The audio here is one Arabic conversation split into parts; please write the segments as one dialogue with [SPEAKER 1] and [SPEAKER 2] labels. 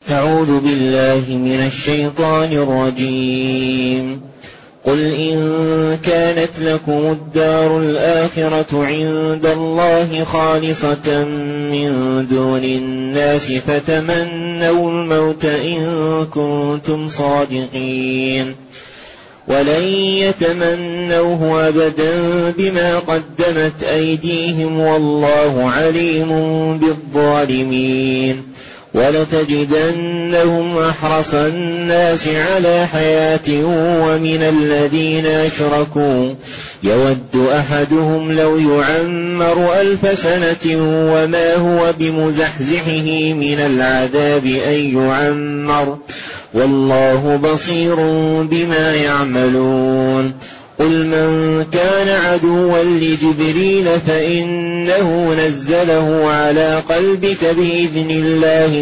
[SPEAKER 1] أعوذ بالله من الشيطان الرجيم. قل إن كانت لكم الدار الآخرة عند الله خالصة من دون الناس فتمنوا الموت إن كنتم صادقين ولن يتمنوه أبدا بما قدمت أيديهم والله عليم بالظالمين. ولتجدنهم أحرص الناس على حياة ومن الذين أشركوا يود أحدهم لو يعمر 1000 سنة وما هو بمزحزحه من العذاب أن يعمر والله بصير بما يعملون. قل من كان عدوا لجبريل فإنه نزله على قلبك بإذن الله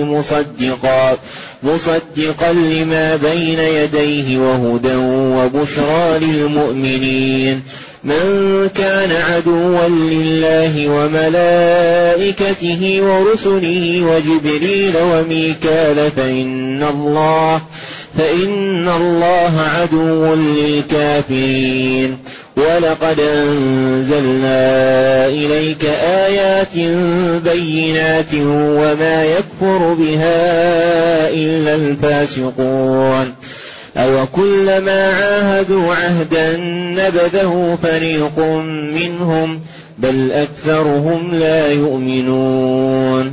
[SPEAKER 1] مصدقا لما بين يديه وهدى وبشرى للمؤمنين. من كان عدوا لله وملائكته ورسله وجبريل وميكال فإن الله عدو للكافرين. ولقد أنزلنا إليك آيات بينات وما يكفر بها إلا الفاسقون. أو كلما عاهدوا عهدا نبذه فريق منهم بل أكثرهم لا يؤمنون.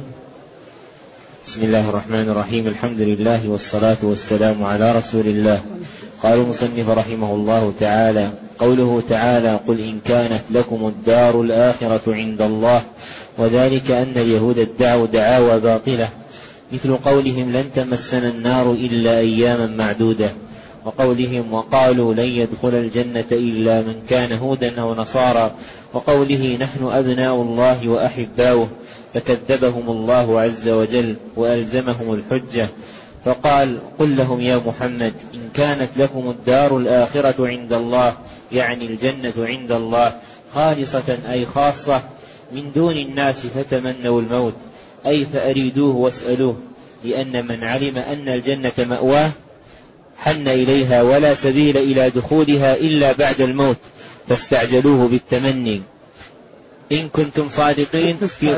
[SPEAKER 1] بسم الله الرحمن الرحيم. الحمد لله والصلاة والسلام على رسول الله. قال المصنف رحمه الله تعالى: قوله تعالى: قل إن كانت لكم الدار الآخرة عند الله، وذلك أن اليهود ادعوا دعاوى باطلة مثل قولهم لن تمسنا النار إلا أياما معدودة، وقولهم وقالوا لن يدخل الجنة إلا من كان هودا أو نصارى، وقوله نحن أبناء الله وأحباؤه، فكذبهم الله عز وجل وألزمهم الحجة فقال: قل لهم يا محمد إن كانت لكم الدار الآخرة عند الله، يعني الجنة عند الله، خالصة أي خاصة من دون الناس فتمنوا الموت، أي فأريدوه واسألوه، لأن من علم أن الجنة مأواه حن إليها ولا سبيل إلى دخولها إلا بعد الموت فاستعجلوه بالتمني. إن كنتم صادقين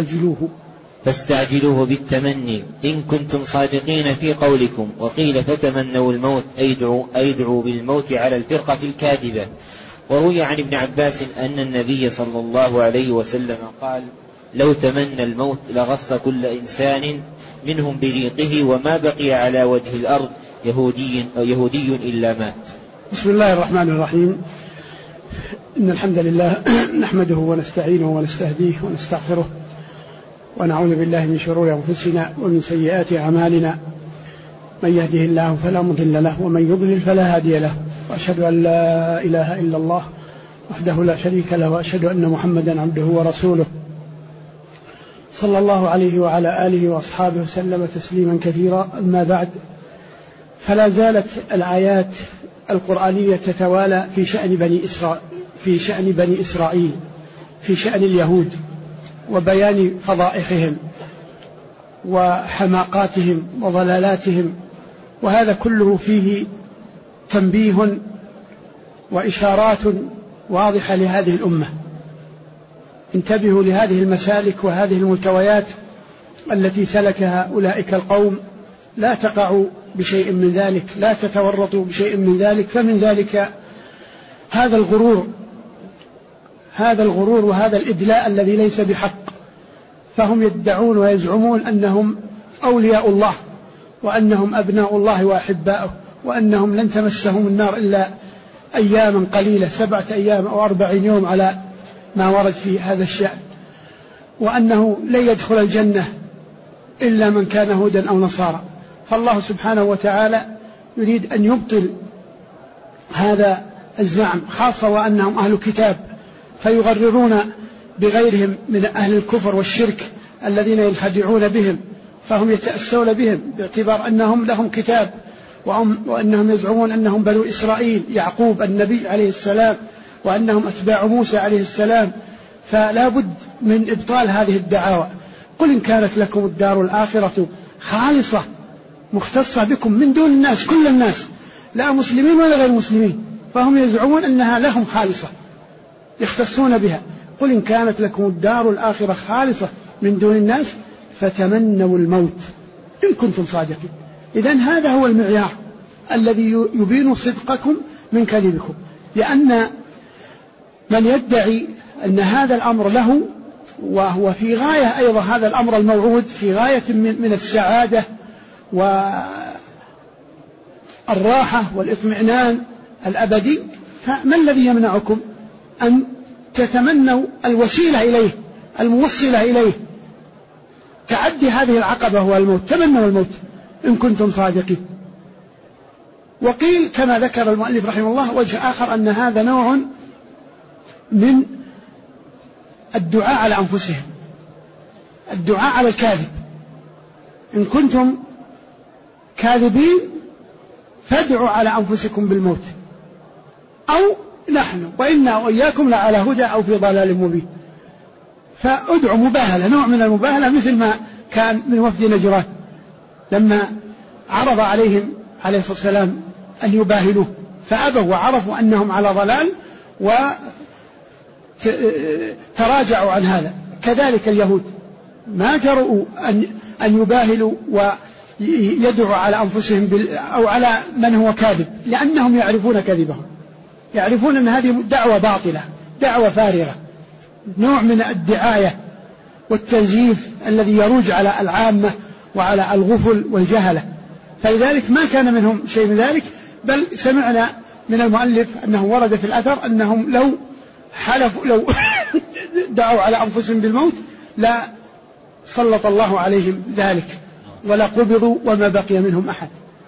[SPEAKER 1] فاستعجلوه بالتمني إن كنتم صادقين في قولكم. وقيل فتمنوا الموت أيدعوا بالموت على الفرقة الكاذبة. وروي عن ابن عباس أن النبي صلى الله عليه وسلم قال: لو تمنى الموت لغص كل إنسان منهم بريقه وما بقي على وجه الأرض يهودي إلا مات.
[SPEAKER 2] بسم الله الرحمن الرحيم. إن الحمد لله نحمده ونستعينه ونستهديه ونستغفره ونعوذ بالله من شرور أنفسنا ومن سيئات أعمالنا. من يهده الله فلا مضل له ومن يضلل فلا هادي له، وأشهد أن لا إله إلا الله وحده لا شريك له، وأشهد أن محمدا عبده ورسوله صلى الله عليه وعلى آله وأصحابه وسلم تسليما كثيرا. أما بعد، فلا زالت الآيات القرآنية تتوالى في شأن بني إسرائيل، في شأن اليهود، وبيان فضائحهم وحماقاتهم وضلالاتهم، وهذا كله فيه تنبيه وإشارات واضحة لهذه الأمة. انتبهوا لهذه المسالك وهذه الملتويات التي سلكها أولئك القوم، لا تقعوا بشيء من ذلك، لا تتورطوا بشيء من ذلك. فمن ذلك هذا الغرور وهذا الإدلاء الذي ليس بحق. فهم يدعون ويزعمون أنهم أولياء الله وأنهم أبناء الله وأحباؤه، وأنهم لن تمسهم النار إلا أياما قليلة، 7 أيام أو 40 يوم على ما ورد في هذا الشأن، وأنه لن يدخل الجنة إلا من كان هودا أو نصارى. فالله سبحانه وتعالى يريد أن يبطل هذا الزعم، خاصة وأنهم أهل كتاب، فيغررون بغيرهم من أهل الكفر والشرك الذين ينخدعون بهم، فهم يتأسون بهم باعتبار أنهم لهم كتاب، وأنهم يزعمون أنهم بنو إسرائيل، يعقوب النبي عليه السلام، وأنهم أتباع موسى عليه السلام. فلا بد من إبطال هذه الدعاوى. قل إن كانت لكم الدار الآخرة خالصة مختصة بكم من دون الناس، كل الناس لا مسلمين ولا غير مسلمين، فهم يزعمون أنها لهم خالصة يختصون بها. قل إن كانت لكم الدار الآخرة خالصة من دون الناس فتمنوا الموت إن كنتم صادقين. إذن هذا هو المعيار الذي يبين صدقكم من كذبكم، لأن من يدعي أن هذا الأمر له وهو في غاية أيضا هذا الأمر الموعود في غاية من السعادة والراحة والإطمئنان الأبدي، فما الذي يمنعكم أن تتمنوا الوسيلة إليه الموصلة إليه؟ تعدي هذه العقبة هو الموت، تمنوا الموت إن كنتم صادقين. وقيل كما ذكر المؤلف رحمه الله وجه آخر أن هذا نوع من الدعاء على أنفسهم، الدعاء على الكاذب، إن كنتم كاذبين فادعوا على أنفسكم بالموت أو نحن وإنا وإياكم لعلى هدى أو في ضلال مبين. فادعوا مباهلة، نوع من المباهلة، مثل ما كان من وفد نجران لما عرض عليهم عليه الصلاة والسلام أن يباهلوه فأبوا وعرفوا أنهم على ضلال وتراجعوا عن هذا. كذلك اليهود ما جرؤوا أن يباهلوا ويدعوا على أنفسهم أو على من هو كاذب، لأنهم يعرفون كذبهم، يعرفون أن هذه دعوة باطلة، دعوة فارغة، نوع من الدعاية والتزييف الذي يروج على العامة وعلى الغفل والجهلة. فلذلك ما كان منهم شيء من ذلك، بل سمعنا من المؤلف أنه ورد في الأثر أنهم لو دعوا على أنفسهم بالموت لا سلط الله عليهم ذلك ولا قبضوا وما بقي منهم أحد.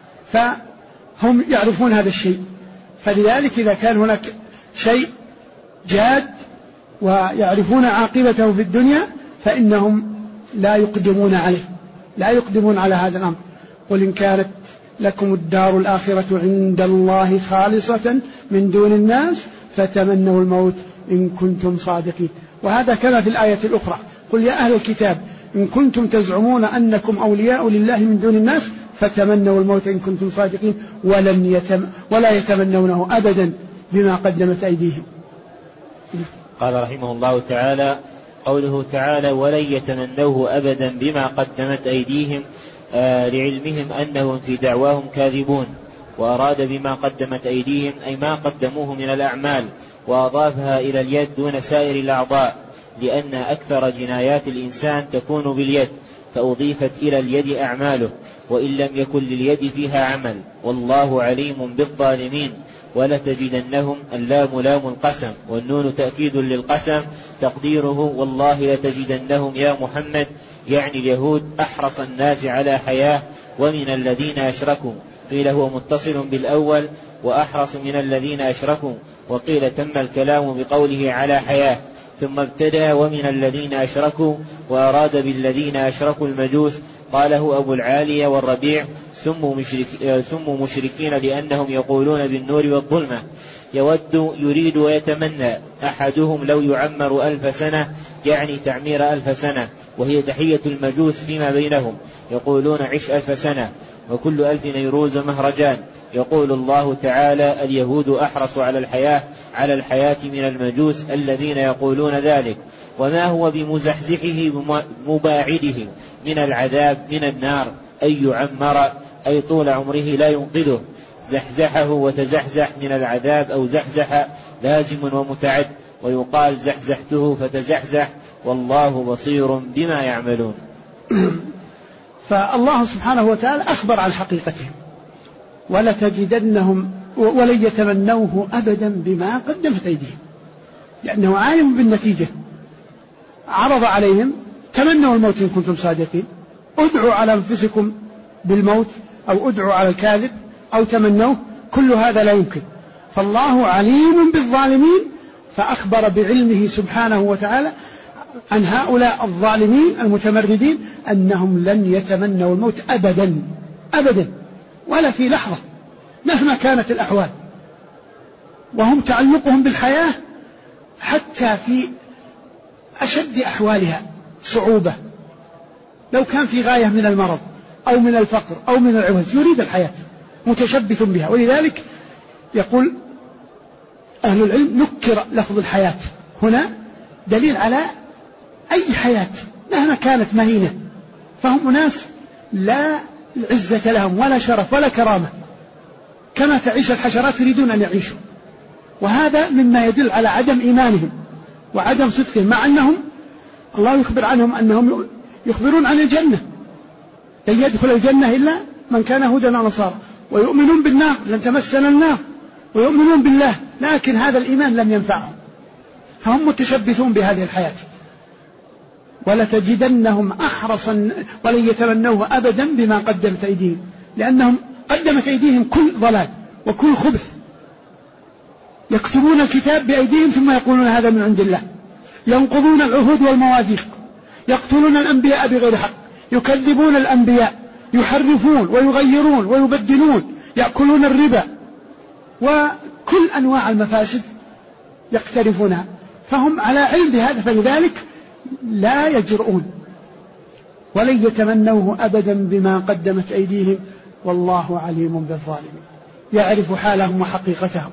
[SPEAKER 2] فهم يعرفون هذا الشيء، فلذلك إذا كان هناك شيء جاد ويعرفون عاقبته في الدنيا فإنهم لا يقدمون عليه، لا يقدمون على هذا الأمر. قل إن كانت لكم الدار الآخرة عند الله خالصة من دون الناس فتمنوا الموت إن كنتم صادقين. وهذا كما في الآية الأخرى قل يا أهل الكتاب إن كنتم تزعمون أنكم أولياء لله من دون الناس فتمنوا الموت إن كنتم صادقين ولا يتمنونه أبدا بما قدمت أيديهم.
[SPEAKER 1] قال رحمه الله تعالى: قوله تعالى: ولن يتمنوه أبدا بما قدمت أيديهم، لعلمهم أنهم في دعواهم كاذبون. وأراد بما قدمت أيديهم أي ما قدموه من الأعمال، وأضافها إلى اليد دون سائر الأعضاء، لأن أكثر جنايات الإنسان تكون باليد، فأضيفت إلى اليد أعماله، وإن لم يكن لليد فيها عمل. والله عليم بالظالمين. ولتجدنهم، اللام لام القسم والنون تأكيد للقسم، تقديره والله لتجدنهم يا محمد، يعني اليهود أحرص الناس على حياة ومن الذين أشركوا. قيل هو متصل بالأول وأحرص من الذين أشركوا، وقيل تم الكلام بقوله على حياة، ثم ابتدأ ومن الذين أشركوا، وأراد بالذين أشركوا المجوس. قاله أبو العالية والربيع: سموا مشركين لأنهم يقولون بالنور والظلمة. يود يريد ويتمنى، أحدهم لو يعمر 1000 سنة، يعني تعمير 1000 سنة، وهي تحية المجوس فيما بينهم، يقولون عش 1000 سنة، وكل 1000 نيروز مهرجان. يقول الله تعالى: اليهود أحرص على الحياة من المجوس الذين يقولون ذلك، وما هو بمزحزحه مباعده من العذاب من النار، أي يعمر أي طول عمره لا ينقذه. زحزحه وتزحزح من العذاب أو زحزح لازم ومتعد، ويقال زحزحته فتزحزح، والله بصير بما يعملون.
[SPEAKER 2] فالله سبحانه وتعالى أخبر عن حقيقتهم: ولتجدنهم ولن يتمنوه أبدا بما قدمت أيديهم، لأنه عالم بالنتيجة. عرض عليهم: تمنوا الموت إن كنتم صادقين، ادعوا على أنفسكم بالموت أو ادعوا على الكاذب أو تمنوه، كل هذا لا يمكن. فالله عليم بالظالمين، فأخبر بعلمه سبحانه وتعالى عن هؤلاء الظالمين المتمردين أنهم لن يتمنوا الموت أبدا أبدا ولا في لحظة مهما كانت الأحوال. وهم تعلقهم بالحياة حتى في أشد أحوالها صعوبة، لو كان في غاية من المرض أو من الفقر أو من العوز، يريد الحياة، متشبث بها. ولذلك يقول أهل العلم نكر لفظ الحياة هنا دليل على أي حياة مهما كانت مهينة، فهم أناس لا عزة لهم ولا شرف ولا كرامة، كما تعيش الحشرات يريدون أن يعيشوا. وهذا مما يدل على عدم إيمانهم وعدم صدقهم، مع أنهم الله يخبر عنهم أنهم يخبرون عن الجنة، لن يدخل الجنة إلا من كان هودا أو نصارى، ويؤمنون بالنار لن تمسنا النار، ويؤمنون بالله، لكن هذا الإيمان لم ينفعهم، فهم متشبثون بهذه الحياة. ولتجدنهم أحرصا ولن يتمنوه أبدا بما قدمت أيديهم، لأنهم قدمت أيديهم كل ضلال وكل خبث. يكتبون الكتاب بأيديهم ثم يقولون هذا من عند الله، ينقضون العهود والمواثيق، يقتلون الأنبياء بغير حق، يكذبون الأنبياء، يحرفون ويغيرون ويبدلون، يأكلون الربا، وكل أنواع المفاسد يقترفونها، فهم على علم بهذا، فلذلك لا يجرؤون ولن يتمنوه أبدا بما قدمت أيديهم والله عليم بالظالمين، يعرف حالهم وحقيقتهم.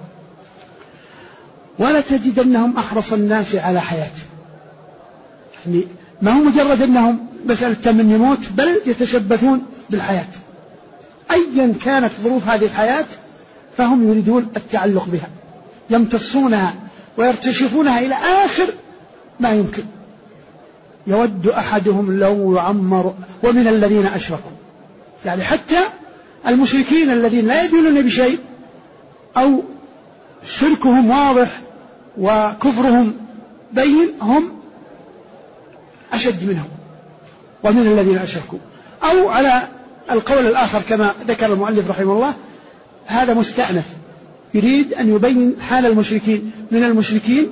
[SPEAKER 2] ولتجدنهم أحرص الناس على حياة، يعني ما هو مجرد أنهم مسألة تمني موت، بل يتشبثون بالحياة أيا كانت ظروف هذه الحياة، فهم يريدون التعلق بها، يمتصونها ويرتشفونها إلى آخر ما يمكن. يود أحدهم لو يعمر، ومن الذين أشركوا، يعني حتى المشركين الذين لا يدينون بشيء أو شركهم واضح وكفرهم بين، هم أشد منهم ومن الذين أشركوا. أو على القول الآخر كما ذكر المؤلف رحمه الله، هذا مستأنف، يريد أن يبين حال المشركين، من المشركين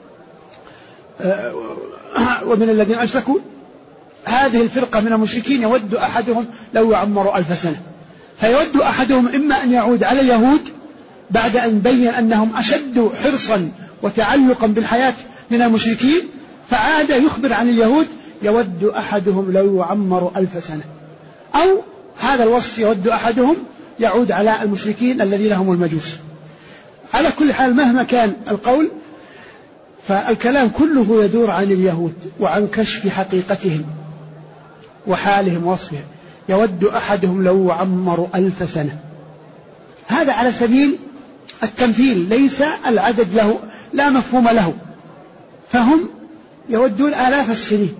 [SPEAKER 2] ومن الذين أشركوا، هذه الفرقة من المشركين يود أحدهم لو يعمر 1000 سنة، فيود أحدهم إما أن يعود على اليهود بعد أن بين أنهم أشد حرصا وتعلقا بالحياة من المشركين، فعاد يخبر عن اليهود يود أحدهم لو يعمر 1000 سنة. أو هذا الوصف يود أحدهم يعود على المشركين الذين هم المجوس. على كل حال مهما كان القول، فالكلام كله يدور عن اليهود وعن كشف حقيقتهم وحالهم ووصفهم. يود أحدهم لو يعمر 1000 سنة، هذا على سبيل التمثيل، ليس العدد له لا مفهوم له، فهم يودون آلاف السنين.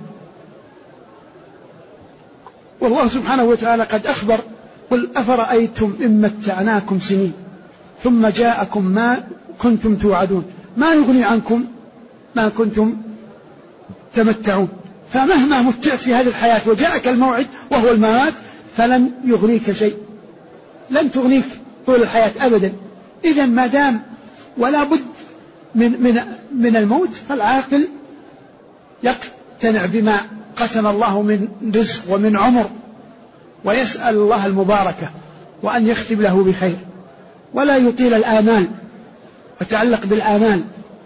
[SPEAKER 2] والله سبحانه وتعالى قد أخبر: قل أفرأيتم إن متعناكم سنين ثم جاءكم ما كنتم توعدون ما يغني عنكم ما كنتم تمتعون. فمهما متعت في هذه الحياة وجاءك الموعد وهو الممات فلن يغنيك شيء، لن تغنيك طول الحياة أبدا. إذا ما دام ولا بد من الموت، فالعاقل يقتنع بما قسم الله من رزق ومن عمر، ويسأل الله المباركة وأن يختم له بخير، ولا يطيل الآمال وتعلق بالآمال.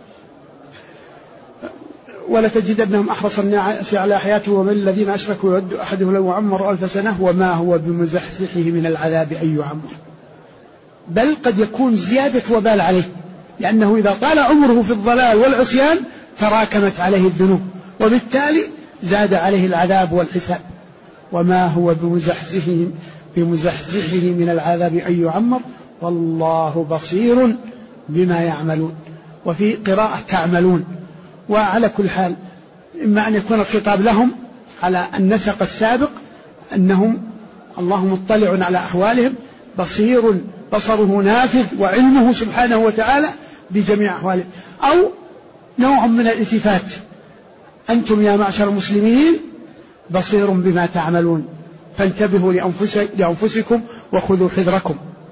[SPEAKER 2] ولتجدنهم أحرص الناس على حياته ومن الذين أشركوا يود أحدهم لو يعمر 1000 سنة وما هو بمزحزحه من العذاب أن يعمر، بل قد يكون زيادة وبال عليه، لأنه إذا طال عمره في الضلال والعصيان تراكمت عليه الذنوب، وبالتالي زاد عليه العذاب والحساب. وما هو بمزحزحه من العذاب أن يعمر والله بصير بما يعملون، وفي قراءة تعملون. وعلى كل حال إما أن يكون الخطاب لهم على النسق السابق أنهم الله مطلع على أحوالهم، بصير بصره نافذ وعلمه سبحانه وتعالى بجميع أحوالهم، أو نوع من الالتفات: أنتم يا معشر المسلمين بصير بما تعملون فانتبهوا لأنفسكم وخذوا حذركم.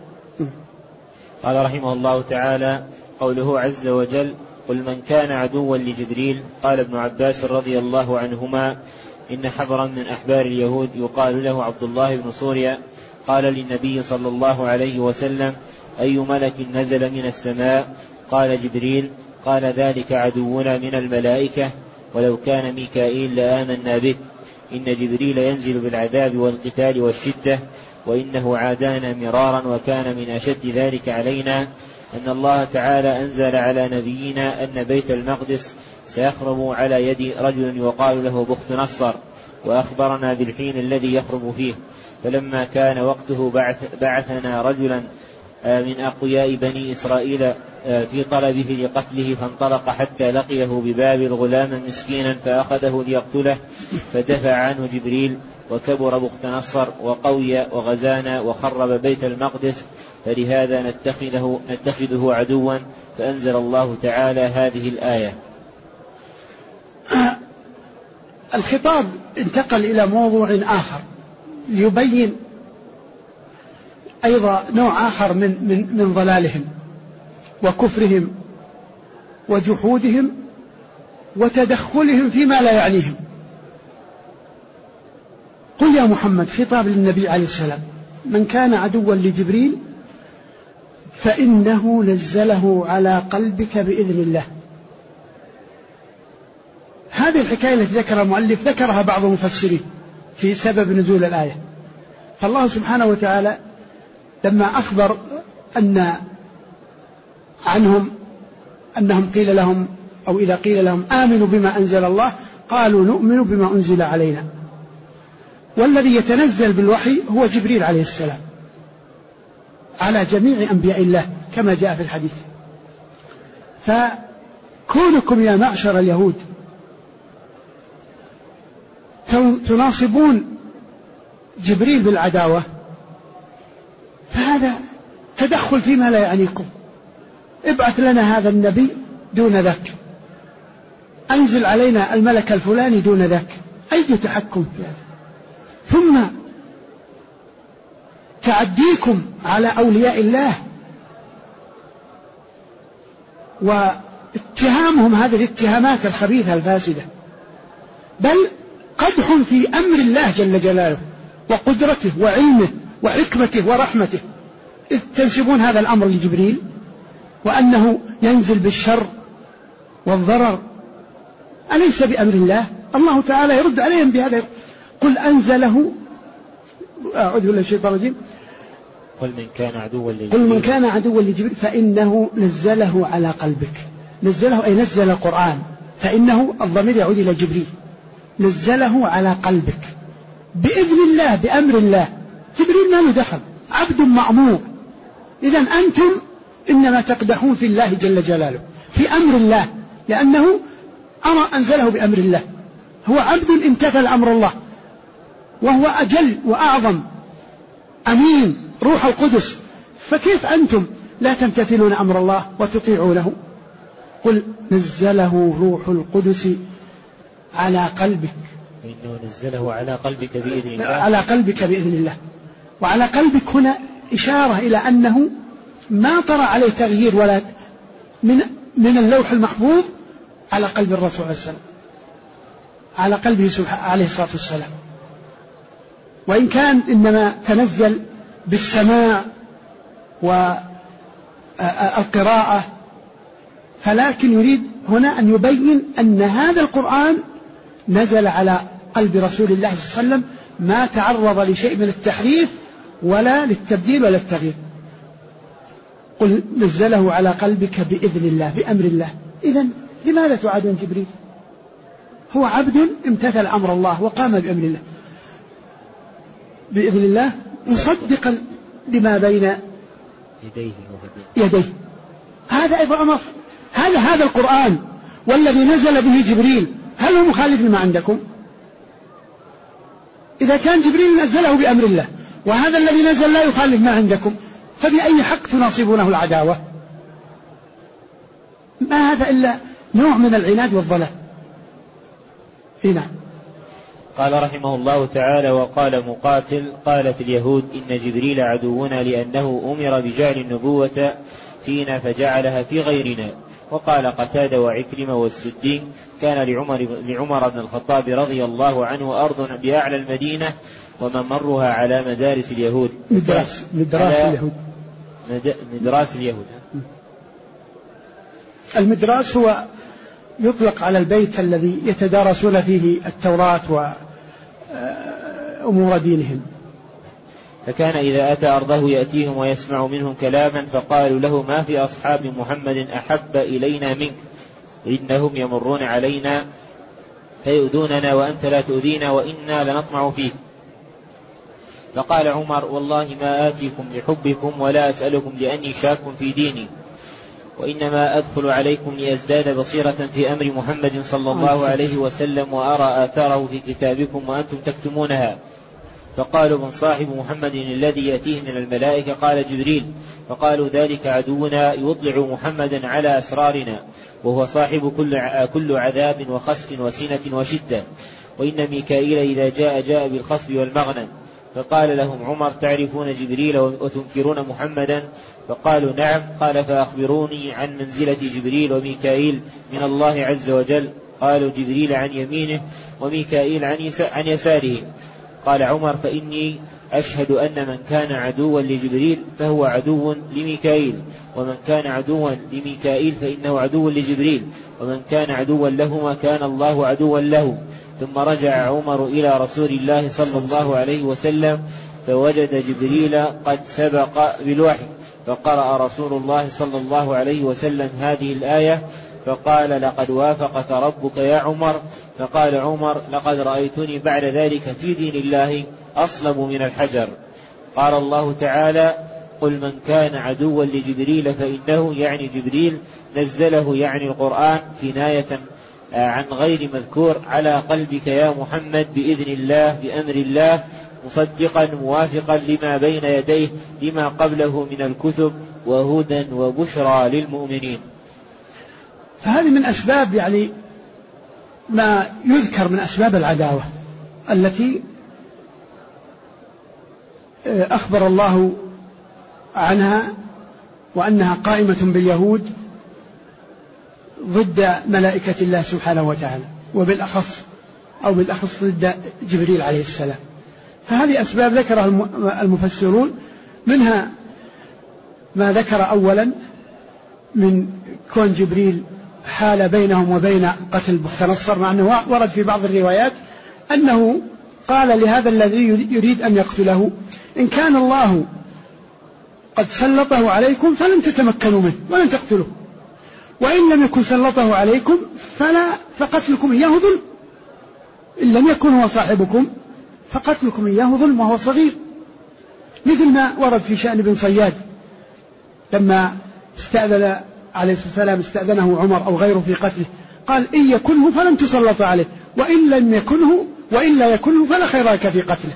[SPEAKER 1] قال رحمه الله تعالى: قوله عز وجل: قل من كان عدوا لجبريل. قال ابن عباس رضي الله عنهما: إن حبرا من أحبار اليهود يقال له عبد الله بن سوريا قال للنبي صلى الله عليه وسلم: أي ملك نزل من السماء؟ قال: جبريل. قال: ذلك عدونا من الملائكة، ولو كان ميكائيل لآمنا به. إن جبريل ينزل بالعذاب والقتال والشدة، وإنه عادانا مرارا وكان من أشد ذلك علينا أن الله تعالى أنزل على نبينا أن بيت المقدس سيخرب على يد رجل يقال له بخت نصر، وأخبرنا بالحين الذي يخرب فيه. فلما كان وقته بعثنا رجلا من أقوياء بني إسرائيل في طلبه لقتله، فانطلق حتى لقيه بباب الغلام مسكينا فأخذه ليقتله، فدفع عنه جبريل وكبر بخت نصر وقوي وغزانا وخرب بيت المقدس، فلهذا نتخذه عدوا. فأنزل الله تعالى هذه الآية.
[SPEAKER 2] الخطاب انتقل إلى موضوع آخر ليبين أيضا نوع آخر من ضلالهم وكفرهم وجحودهم وتدخلهم فيما لا يعنيهم. قل يا محمد، خطاب للنبي عليه السلام: من كان عدوا لجبريل فإنه نزله على قلبك بإذن الله. هذه الحكاية التي ذكر المؤلف ذكرها بعض المفسرين في سبب نزول الآية. فالله سبحانه وتعالى لما أخبر عنهم أنهم قيل لهم، أو إذا قيل لهم آمنوا بما أنزل الله قالوا نؤمن بما أنزل علينا، والذي يتنزل بالوحي هو جبريل عليه السلام على جميع أنبياء الله كما جاء في الحديث. فكونكم يا معشر اليهود تناصبون جبريل بالعداوة فهذا تدخل فيما لا يعنيكم. ابعث لنا هذا النبي دون ذاك، أنزل علينا الملك الفلاني دون ذاك. أي تحكم في هذا؟ ثم تعديكم على أولياء الله واتهامهم هذه الاتهامات الخبيثة الفاسدة، بل قدح في أمر الله جل جلاله وقدرته وعلمه وحكمته ورحمته، إذ تنسبون هذا الأمر لجبريل وأنه ينزل بالشر والضرر. أليس بأمر الله؟ الله تعالى يرد عليهم بهذا: قل أنزله، أعوذ بالله من الشيطان الرجيم،
[SPEAKER 1] قل من كان عدوا
[SPEAKER 2] لجبريل فإنه نزله على قلبك. نزله أي نزل القرآن، فإنه الضمير يعود إلى جبريل. نزله على قلبك بإذن الله بأمر الله. جبريل ما له دخل، عبد مأمور. إذن أنتم إنما تقدحون في الله جل جلاله في أمر الله، لأنه أنزله بأمر الله. هو عبد امتثل أمر الله، وهو أجل وأعظم أمين روح القدس، فكيف أنتم لا تمتثلون أمر الله وتطيعونه؟ قل نزله روح القدس على قلبك،
[SPEAKER 1] إنه نزله على قلبك بإذن الله.
[SPEAKER 2] على قلبك بإذن الله. وعلى قلبك هنا إشارة إلى أنه ما طرأ عليه تغيير ولا من اللوح المحفوظ على قلب الرسول عليه السلام، على قلبه عليه الصلاة والسلام، وإن كان إنما تنزل بالسماع والقراءة، فلكن يريد هنا أن يبين أن هذا القرآن نزل على قلب رسول الله صلى الله عليه وسلم، ما تعرض لشيء من التحريف ولا للتبديل ولا التغيير. قل نزله على قلبك بإذن الله بأمر الله. إذن لماذا تعادون جبريل؟ هو عبد امتثل أمر الله وقام بأمر الله بإذن الله مصدقا لما بين يديه. هذا أيضا أمر. هذا القرآن والذي نزل به جبريل هل هو مخالف لما عندكم؟ إذا كان جبريل نزله بأمر الله وهذا الذي نزل لا يخالف ما عندكم، فبأي حق تناصبونه العداوة؟ ما هذا إلا نوع من العناد والضلال. هنا
[SPEAKER 1] قال رحمه الله تعالى: وقال مقاتل: قالت اليهود إن جبريل عدونا لأنه أمر بجعل النبوة فينا فجعلها في غيرنا. وقال قتادة وعكرمة والسدي: كان لعمر بن الخطاب رضي الله عنه أرض بأعلى المدينة وممرها على مدارس اليهود. مدراس اليهود.
[SPEAKER 2] المدراس هو يطلق على البيت الذي يتدارسون فيه التوراة أمور دينهم.
[SPEAKER 1] فكان إذا أتى أرضه يأتيهم ويسمع منهم كلاما، فقالوا له: ما في أصحاب محمد أحب إلينا منك، إنهم يمرون علينا فيؤذوننا وأنت لا تؤذينا وإنا لنطمع فيك. فقال عمر: والله ما آتيكم لحبكم ولا أسألكم لأني شاك في ديني، وإنما أدخل عليكم لأزداد بصيرة في أمر محمد صلى الله عليه وسلم وأرى آثاره في كتابكم وأنتم تكتمونها. فقالوا: من صاحب محمد الذي يأتيه من الملائكة؟ قال: جبريل. فقالوا: ذلك عدونا يطلع محمدا على أسرارنا، وهو صاحب كل عذاب وخسف وسنة وشدة، وإن ميكائيل إذا جاء بالخصب والمغنم. فقال لهم عمر: تعرفون جبريل وتنكرون محمدا؟ فقالوا: نعم. قال: فأخبروني عن منزلة جبريل وميكائيل من الله عز وجل. قالوا: جبريل عن يمينه وميكائيل عن يساره. قال عمر: فإني أشهد أن من كان عدوا لجبريل فهو عدو لميكائيل، ومن كان عدوا لميكائيل فإنه عدو لجبريل، ومن كان عدوا لهما كان الله عدوا له. ثم رجع عمر إلى رسول الله صلى الله عليه وسلم فوجد جبريل قد سبق بالوحي، فقرأ رسول الله صلى الله عليه وسلم هذه الآية، فقال: لقد وافقك ربك يا عمر. فقال عمر: لقد رأيتني بعد ذلك في دين الله أصلب من الحجر. قال الله تعالى: قل من كان عدوا لجبريل فإنه يعني جبريل نزله يعني القرآن كناية عن غير مذكور على قلبك يا محمد بإذن الله بأمر الله، مصدقا موافقا لما بين يديه لما قبله من الكتب وهدى وبشرى للمؤمنين.
[SPEAKER 2] فهذه من أسباب يعني ما يذكر من أسباب العداوة التي أخبر الله عنها وأنها قائمة باليهود ضد ملائكة الله سبحانه وتعالى، وبالأخص ضد جبريل عليه السلام. فهذه أسباب ذكرها المفسرون، منها ما ذكر أولا من كون جبريل حال بينهم وبين قتل بختنصر، مع أنه ورد في بعض الروايات أنه قال لهذا الذي يريد أن يقتله: إن كان الله قد سلطه عليكم فلن تتمكنوا منه ولن تقتلوه، وإن لم يكن سلطه عليكم فقتلكم إياه ظلم، إن لم يكن هو صاحبكم فقتلكم إياه ظلم وهو صغير، مثل ما ورد في شأن بن صياد لما استأذن عليه الصلاة والسلام استأذنه عمر أو غيره في قتله، قال: إن يكنه فلن تسلط عليه، وإن لم يكنه وإلا يكنه فلا خير لك في قتله.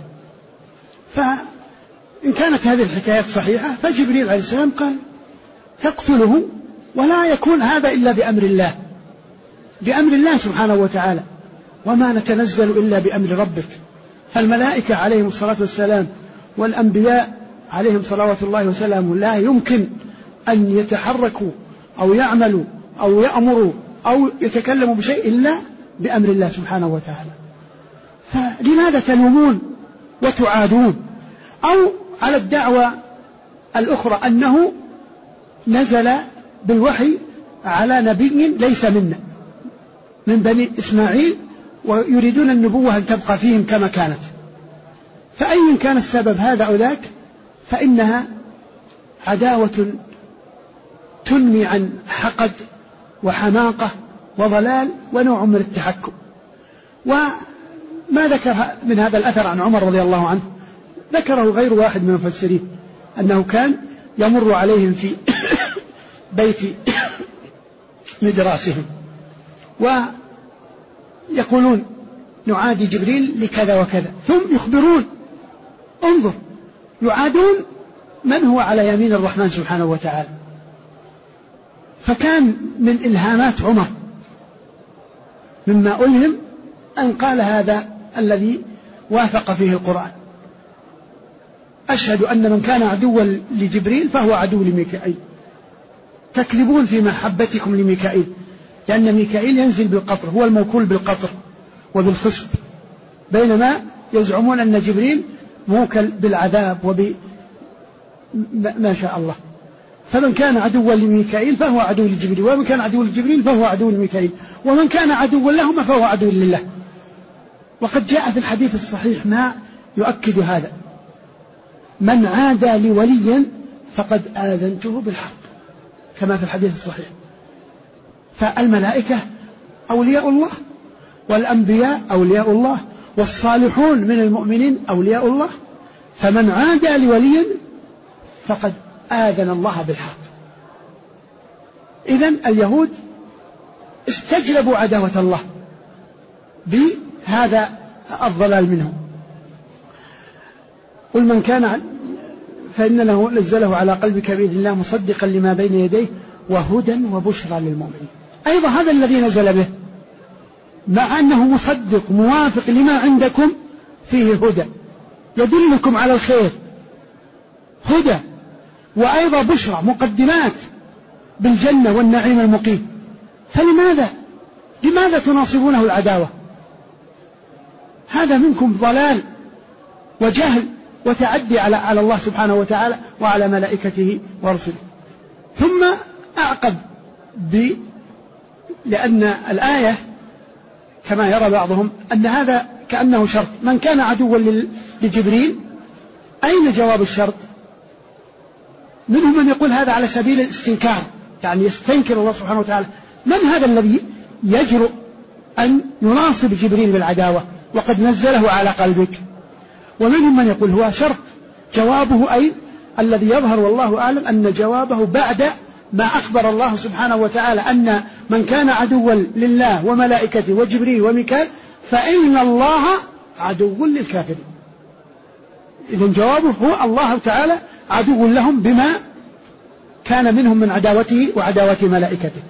[SPEAKER 2] فإن كانت هذه الحكايات صحيحة فجبريل عليه السلام قال: تقتله، ولا يكون هذا إلا بأمر الله سبحانه وتعالى، وما نتنزل إلا بأمر ربك. فالملائكة عليهم الصلاة والسلام والأنبياء عليهم صلوات الله وسلامه لا يمكن أن يتحركوا أو يعملوا أو يأمروا أو يتكلموا بشيء إلا بأمر الله سبحانه وتعالى. فلماذا تلومون وتعادون؟ أو على الدعوة الأخرى أنه نزل بالوحي على نبي ليس منا من بني إسماعيل، ويريدون النبوة أن تبقى فيهم كما كانت. فأي كان السبب هذا أو ذاك فإنها عداوة تنمي عن حقد وحماقة وضلال ونوع من التحكم. وما ذكر من هذا الأثر عن عمر رضي الله عنه ذكره غير واحد من المفسرين، أنه كان يمر عليهم في بيت مدراسهم ويقولون: نعادي جبريل لكذا وكذا، ثم يخبرون، انظر، يعادون من هو على يمين الرحمن سبحانه وتعالى. فكان من إلهامات عمر مما ألهم أن قال هذا الذي وافق فيه القرآن: أشهد أن من كان عدوا لجبريل فهو عدو لميكائيل. تكذبون في محبتكم لميكائيل، لأن ميكائيل ينزل بالقطر، هو الموكول بالقطر وبالخصب، بينما يزعمون أن جبريل موكل بالعذاب ما شاء الله. فمن كان عدوا لميكائيل فهو عدو لجبريل، ومن كان عدو لجبريل فهو عدو لميكائيل، ومن كان عدوا لهما فهو عدو لله. وقد جاء في الحديث الصحيح ما يؤكد هذا: من عادى لي وليا فقد آذنته بالحق، كما في الحديث الصحيح. فالملائكة أولياء الله، والأنبياء أولياء الله، والصالحون من المؤمنين أولياء الله، فمن عادى لي وليا فقد آذن الله بالحق. إذن اليهود استجلبوا عداوة الله بهذا الضلال منهم. قل من كان فإن له نزله على قلبك بإذن الله مصدقا لما بين يديه وهدى وبشرى للمؤمنين. أيضا هذا الذي نزل به مع أنه مصدق موافق لما عندكم فيه هدى يدلكم على الخير، هدى وأيضا بشرى، مقدمات بالجنة والنعيم المقيم. لماذا تناصرونه العداوة؟ هذا منكم ضلال وجهل وتعدي على الله سبحانه وتعالى وعلى ملائكته ورسله. ثم أعقب لأن الآية كما يرى بعضهم أن هذا كأنه شرط: من كان عدوا لجبريل. أين جواب الشرط؟ منهم من يقول هذا على سبيل الاستنكار، يعني يستنكر الله سبحانه وتعالى: من هذا الذي يجرؤ أن يناصب جبريل بالعداوة وقد نزله على قلبك؟ ومنهم من يقول هو شرط، جوابه أي الذي يظهر والله أعلم أن جوابه بعد ما أخبر الله سبحانه وتعالى أن من كان عدوا لله وملائكته وجبريل وميكال فإن الله عدو للكافرين. إذن جوابه هو الله تعالى عدو لهم بما كان منهم من عداوته وعداوة ملائكته.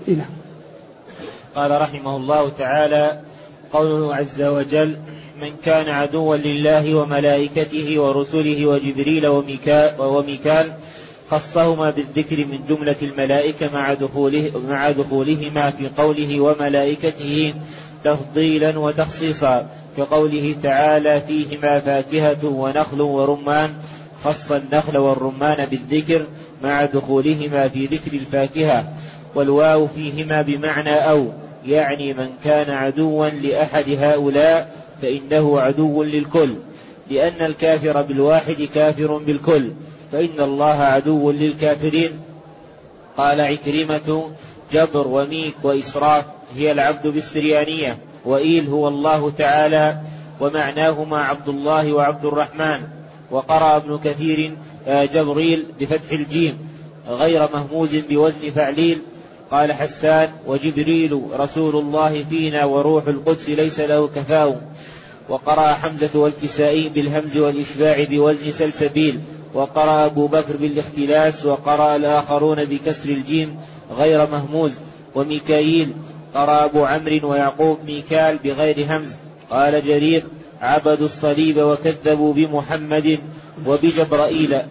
[SPEAKER 1] قال رحمه الله تعالى: قوله عز وجل: من كان عدوا لله وملائكته ورسله وجبريل وميكال خصهما بالذكر من جملة الملائكة مع دخولهما في قوله وملائكته تفضيلا وتخصيصا، كقوله تعالى: فيهما فاكهة ونخل ورمان، خص النخل والرمان بالذكر مع دخولهما في ذكر الفاكهة. والواو فيهما بمعنى أو، يعني من كان عدوا لأحد هؤلاء فإنه عدو للكل، لأن الكافر بالواحد كافر بالكل، فإن الله عدو للكافرين. قال عكرمة: جبر وميك وإسراف هي العبد بالسريانية، وإيل هو الله تعالى، ومعناهما عبد الله وعبد الرحمن. وقرأ ابن كثير جبريل بفتح الجيم غير مهموز بوزن فعليل. قال حسان: وجبريل رسول الله فينا وروح القدس ليس له كفاء. وقرأ حمزة والكسائي بالهمز والإشباع بوزن سلسبيل. وقرأ أبو بكر بالاختلاس. وقرأ الآخرون بكسر الجيم غير مهموز. وميكائيل قرأ أبو عمرو ويعقوب ميكال بغير همز. قال جرير: عبدوا الصليب وكذبوا بمحمد وبجبرائيل.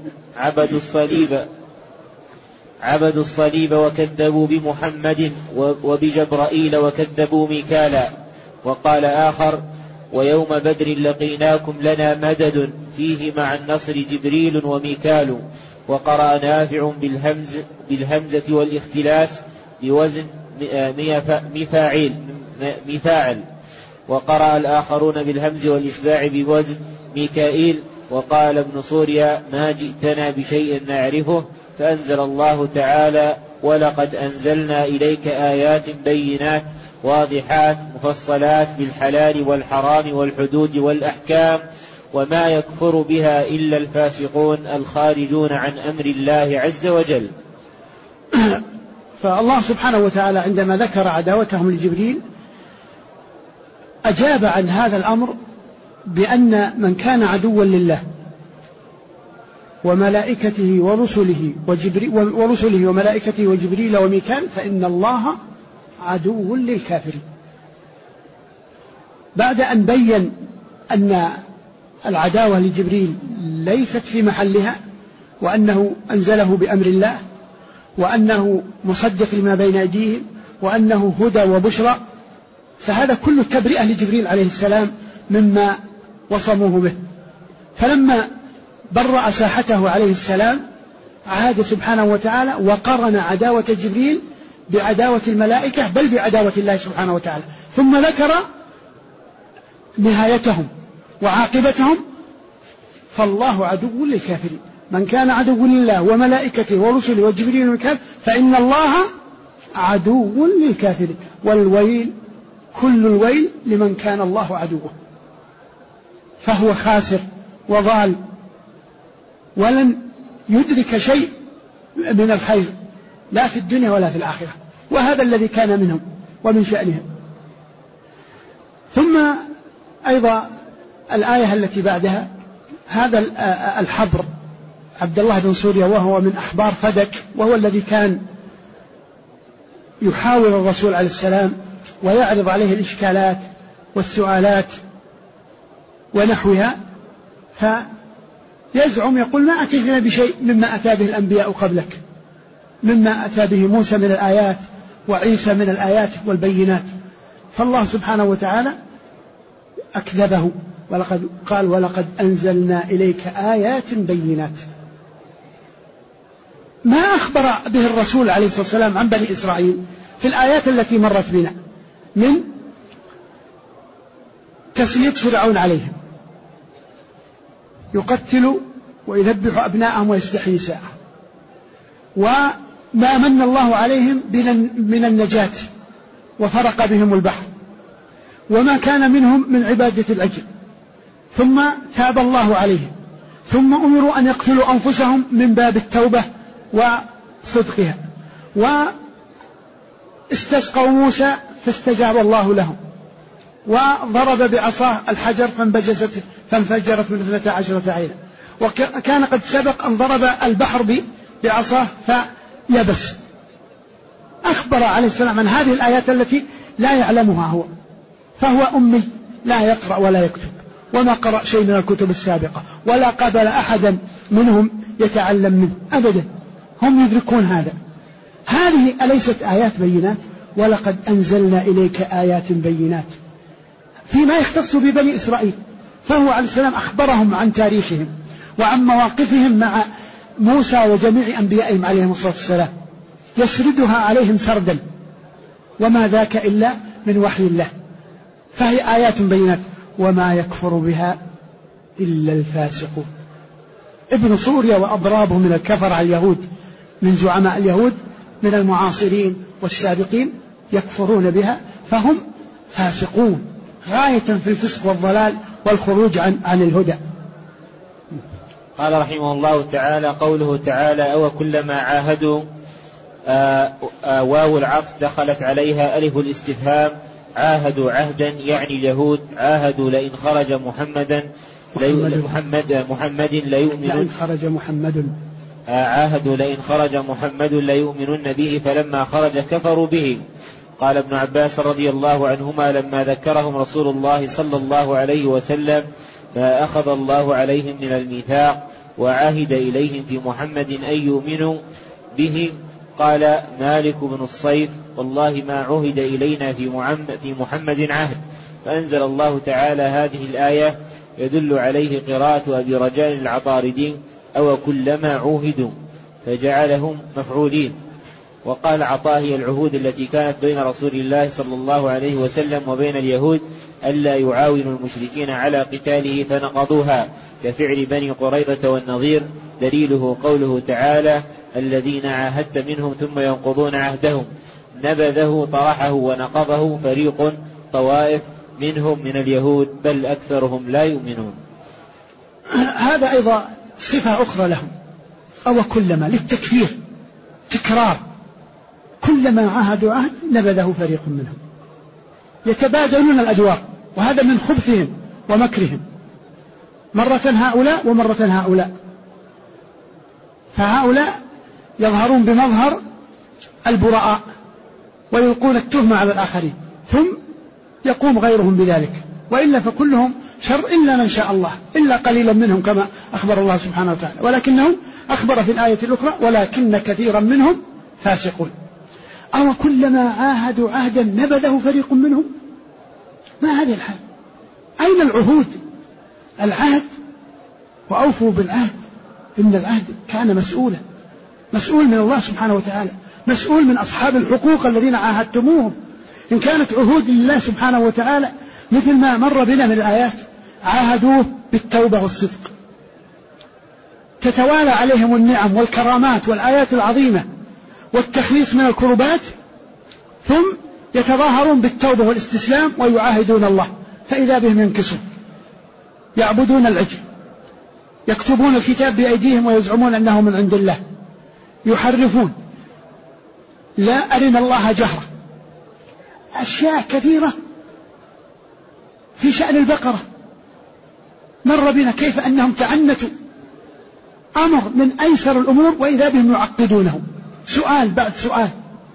[SPEAKER 1] عبدوا الصليب وكذبوا بمحمد وبجبرائيل وكذبوا ميكالا. وقال آخر: ويوم بدر لقيناكم لنا مدد فيه مع النصر جبريل وميكال. وقرأ نافع بالهمزة والاختلاس بوزن مفاعل. وقرأ الآخرون بالهمز والإشباع بوزن ميكائيل. وقال ابن سوريا: ما جئتنا بشيء نعرفه. فأنزل الله تعالى: ولقد أنزلنا إليك آيات بينات واضحات مفصلات بالحلال والحرام والحدود والأحكام، وما يكفر بها إلا الفاسقون الخارجون عن أمر الله عز وجل.
[SPEAKER 2] فالله سبحانه وتعالى عندما ذكر عداوتهم لجبريل أجاب عن هذا الأمر بأن من كان عدوا لله وملائكته ورسله وملائكته وجبريل وميكال فإن الله عدو للكافرين. بعد أن بين أن العداوة لجبريل ليست في محلها، وأنه أنزله بأمر الله، وأنه مصدق لما بين أيديهم، وأنه هدى وبشرى، فهذا كله تبرئة لجبريل عليه السلام مما وصموه به. فلما برأ ساحته عليه السلام عاد سبحانه وتعالى وقرن عداوة جبريل بعداوة الملائكة، بل بعداوة الله سبحانه وتعالى. ثم ذكر نهايتهم وعاقبتهم فالله عدو للكافرين. من كان عدو لله وملائكته ورسله وجبريل وميكال فإن الله عدو للكافرين. والويل كل الويل لمن كان الله عدوه، فهو خاسر وضال ولن يدرك شيء من الخير لا في الدنيا ولا في الآخرة. وهذا الذي كان منهم ومن شأنهم. ثم أيضا الآية التي بعدها هذا الحبر عبد الله بن سوريا وهو من أحبار فدك، وهو الذي كان يحاور الرسول عليه السلام ويعرض عليه الإشكالات والسؤالات ونحوها، فيزعم يقول ما أتيتنا بشيء مما أتى به الأنبياء قبلك، مما أتى به موسى من الآيات وعيسى من الآيات والبينات. فالله سبحانه وتعالى أكذبه ولقد أنزلنا إليك آيات بينات. ما أخبر به الرسول عليه الصلاة والسلام عن بني إسرائيل في الآيات التي مرت بنا من تسليط فرعون عليهم، يقتل ويذبح أبناءهم ويستحيي نساءهم، وما من الله عليهم من النجاة وفرق بهم البحر، وما كان منهم من عبادة العجل، ثم تاب الله عليهم، ثم أمروا أن يقتلوا أنفسهم من باب التوبة وصدقها، واستسقوا موسى فاستجاب الله لهم، وضرب بعصاه الحجر فانفجرت من 12 عينا، وكان قد سبق أن ضرب البحر بعصاه فيبس. أخبر عليه السلام عن هذه الآيات التي لا يعلمها هو، فهو أمي لا يقرأ ولا يكتب، وما قرأ شيء من الكتب السابقة، ولا قبل أحدا منهم يتعلم منه أبدا، هم يدركون هذا. هذه أليست آيات بينات؟ ولقد أنزلنا إليك آيات بينات فيما يختص ببني إسرائيل. فهو عليه السلام أخبرهم عن تاريخهم وعن مواقفهم مع موسى وجميع أنبيائهم عليهم الصلاة والسلام، يسردها عليهم سردا، وما ذاك إلا من وحي الله. فهي آيات بينات وما يكفر بها إلا الفاسقون. ابن سوريا وأضرابه من الكفر اليهود، من زعماء اليهود من المعاصرين والسابقين، يكفرون بها، فهم فاسقون غاية في الفسق والضلال والخروج عن الهدى.
[SPEAKER 1] قال رحمه الله تعالى: قوله تعالى: أو كلما عاهدوا، واو العطف دخلت عليها ألف الاستفهام. عاهدوا عهدا يعني اليهود، عاهدوا لئن خرج محمد ليؤمنن، عاهدوا لئن خرج محمد ليؤمنن به، فلما خرج كفروا به. قال ابن عباس رضي الله عنهما: لما ذكرهم رسول الله صلى الله عليه وسلم فأخذ الله عليهم من الميثاق وعاهد إليهم في محمد أن يؤمنوا به. قال مالك بن الصيف: والله ما عهد إلينا في محمد عهد. فأنزل الله تعالى هذه الآية يدل عليه قراءة أبي رجاء العطاردي: أو كلما عوهدوا، فجعلهم مفعولين. وقال عطاء: هي العهود التي كانت بين رسول الله صلى الله عليه وسلم وبين اليهود ألا يعاونوا المشركين على قتاله فنقضوها، كفعل بني قريظة والنظير. دليله قوله تعالى: الذين عاهدت منهم ثم ينقضون عهدهم. نبذه طرحه ونقضه فريق طوائف منهم من اليهود، بل أكثرهم لا يؤمنون.
[SPEAKER 2] هذا أيضا صفة أخرى لهم، أو كلما للتكفير، تكرار، كلما عاهدوا عهد نبذه فريق منهم، يتبادلون الأدوار، وهذا من خبثهم ومكرهم، مرة هؤلاء ومرة هؤلاء. فهؤلاء يظهرون بمظهر البراء ويلقون التهمة على الآخرين، ثم يقوم غيرهم بذلك، وإلا فكلهم شر إلا من شاء الله، إلا قليلا منهم كما أخبر الله سبحانه وتعالى. ولكنهم أخبر في الآية الأخرى: ولكن كثيرا منهم فاسقون. أو كلما عاهدوا عهدا نبذه فريق منهم. ما هذه الحال؟ أين العهود؟ العهد، وأوفوا بالعهد إن العهد كان مسؤولا، مسؤول من الله سبحانه وتعالى، مسؤول من أصحاب الحقوق الذين عاهدتموهم. إن كانت عهود لله سبحانه وتعالى مثل ما مر بنا من الآيات عاهدوه بالتوبة والصدق، تتوالى عليهم النعم والكرامات والآيات العظيمة والتخليص من الكربات، ثم يتظاهرون بالتوبة والاستسلام ويعاهدون الله، فإذا بهم ينكسون يعبدون العجل، يكتبون الكتاب بأيديهم ويزعمون أنه من عند الله، يحرفون، لا أرنا الله جهرة، أشياء كثيرة في شأن البقرة مر بنا كيف أنهم تعنتوا أمر من أيسر الأمور وإذا بهم يعقدونه سؤال بعد سؤال.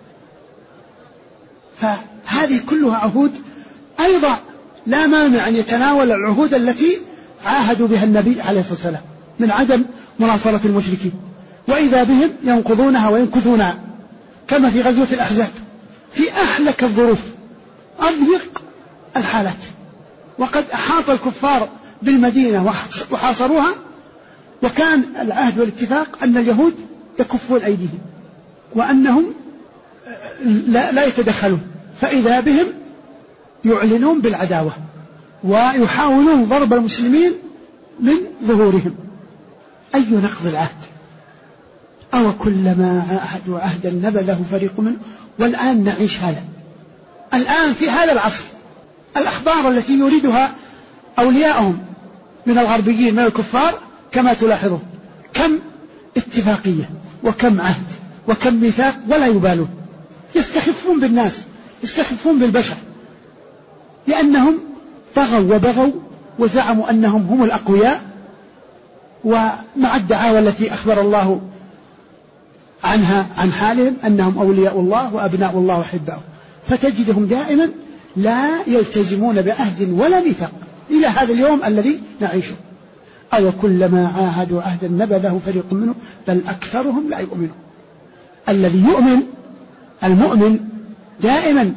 [SPEAKER 2] فهذه كلها عهود أيضا لا مانع أن يتناول العهود التي عاهدوا بها النبي عليه الصلاة والسلام من عدم مناصرة المشركين، وإذا بهم ينقضونها وينكثونها، كما في غزوة الأحزاب في أحلك الظروف أضيق الحالات، وقد أحاط الكفار بالمدينة وحاصروها، وكان العهد والاتفاق أن اليهود يكفون أيديهم وأنهم لا يتدخلون، فإذا بهم يعلنون بالعداوة ويحاولون ضرب المسلمين من ظهورهم. أي نقض العهد! أو كلما عاهدوا عهدا نبذه فريق منه. والآن نعيش هذا الآن في هذا العصر، الأخبار التي يريدها أولياءهم من الغربيين من الكفار كما تلاحظون كم اتفاقية وكم عهد وكم ميثاق ولا يبالون، يستخفون بالناس، يستخفون بالبشر، لأنهم طغوا وبغوا وزعموا أنهم هم الأقوياء، ومع الدعاوى التي أخبر الله عنها عن حالهم أنهم أولياء الله وأبناء الله وأحباؤه، فتجدهم دائما لا يلتزمون بعهد ولا ميثاق إلى هذا اليوم الذي نعيشه. أو كلما عاهدوا عهدا نبذه فريق منهم بل أكثرهم لا يؤمنون. الذي يؤمن المؤمن دائما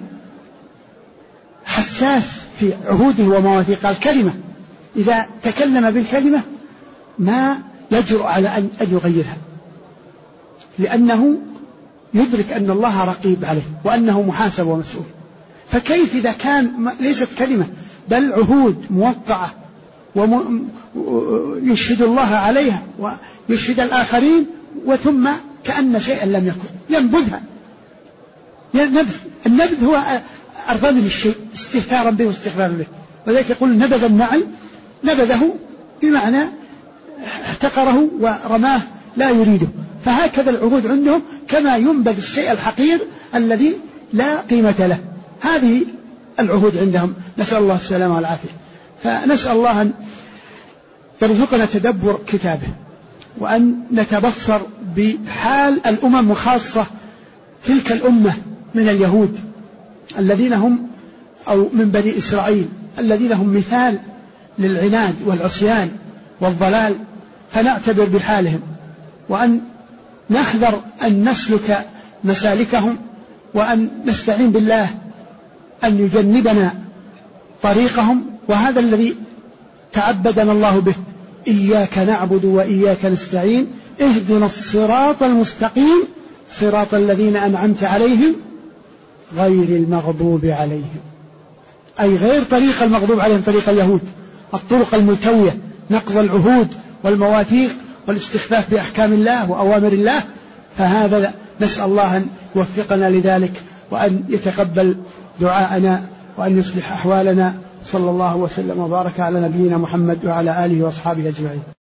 [SPEAKER 2] حساس في عهوده ومواثيق الكلمة، إذا تكلم بالكلمة ما يجرؤ على أن يغيرها، لأنه يدرك أن الله رقيب عليه وأنه محاسب ومسؤول. فكيف إذا كان ليست كلمة بل عهود موقعة ويشهد الله عليها ويشهد الآخرين وثم كأن شيئا لم يكن ينبذها. النبذ هو أرضان للشيء استهتارا به واستغفارا به، وذلك يقول نبذ النعل، نبذه بمعنى احتقره ورماه لا يريده. فهكذا العهود عندهم كما ينبذ الشيء الحقير الذي لا قيمة له، هذه العهود عندهم، نسأل الله السلامة والعافية. فنسأل الله أن يرزقنا تدبر كتابه، وأن نتبصر بحال الأمم وخاصة تلك الأمة من اليهود الذين هم أو من بني إسرائيل الذين هم مثال للعناد والعصيان والضلال، فنعتبر بحالهم وأن نحذر أن نسلك مسالكهم، وأن نستعين بالله أن يجنبنا طريقهم. وهذا الذي تعبدنا الله به، إياك نعبد وإياك نستعين اهدنا الصراط المستقيم صراط الذين أنعمت عليهم غير المغضوب عليهم، أي غير طريق المغضوب عليهم طريق اليهود، الطرق الملتوية، نقض العهود والمواثيق والاستخفاف بأحكام الله وأوامر الله. فهذا نسأل الله أن يوفقنا لذلك، وأن يتقبل دعاءنا، وأن يصلح أحوالنا. صلى الله وسلم وبارك على نبينا محمد وعلى آله وأصحابه أجمعين.